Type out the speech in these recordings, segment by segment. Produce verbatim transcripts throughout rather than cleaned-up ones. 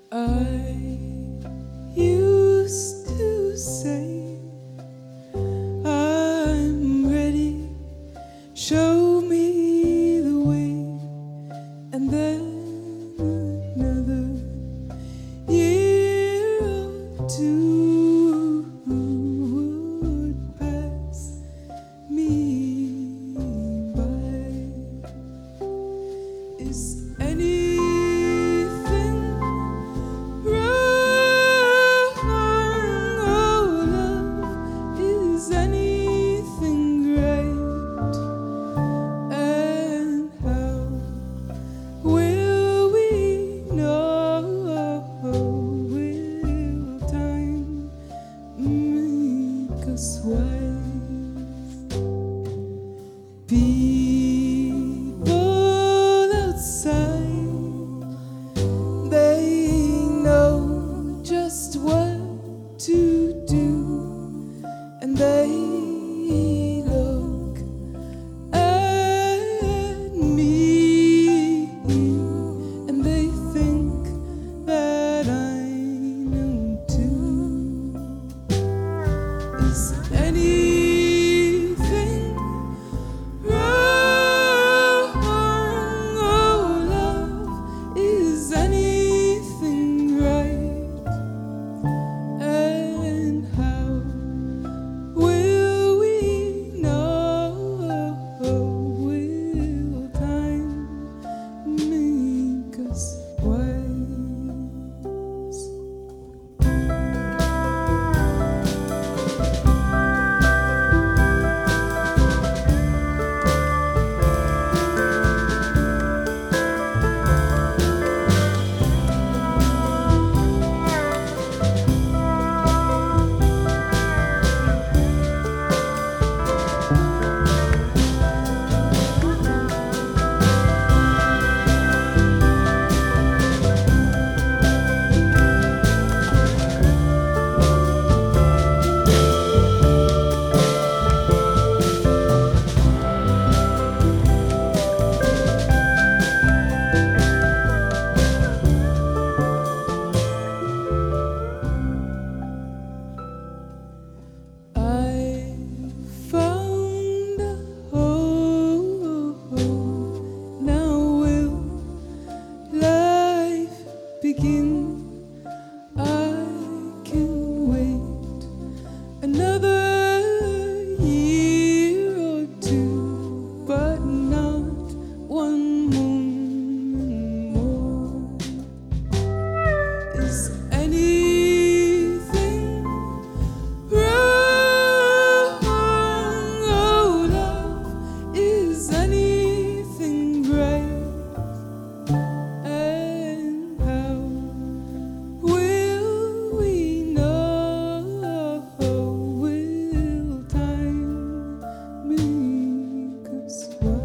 I used to say, I'm ready, show me the way, and then another year or two would pass me by. Is anything wrong? Oh, love, is anything great? And how will we know? Will time make us wise? People outside, they know just what to do, and they look at me and they think that I know too. Is anything wrong? Oh, love, is anything right? And how will we know? Will time make us wise? I found a home. Now will life begin? I can wait another year or two, but not one moment more. Is anything wrong? Oh, love, is anything great? And how will we know? Will time make us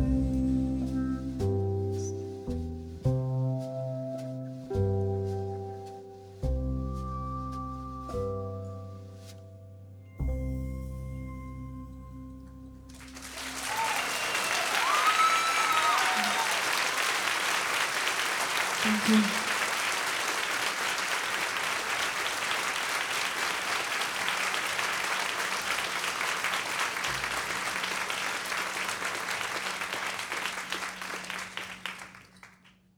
wise? Thank you.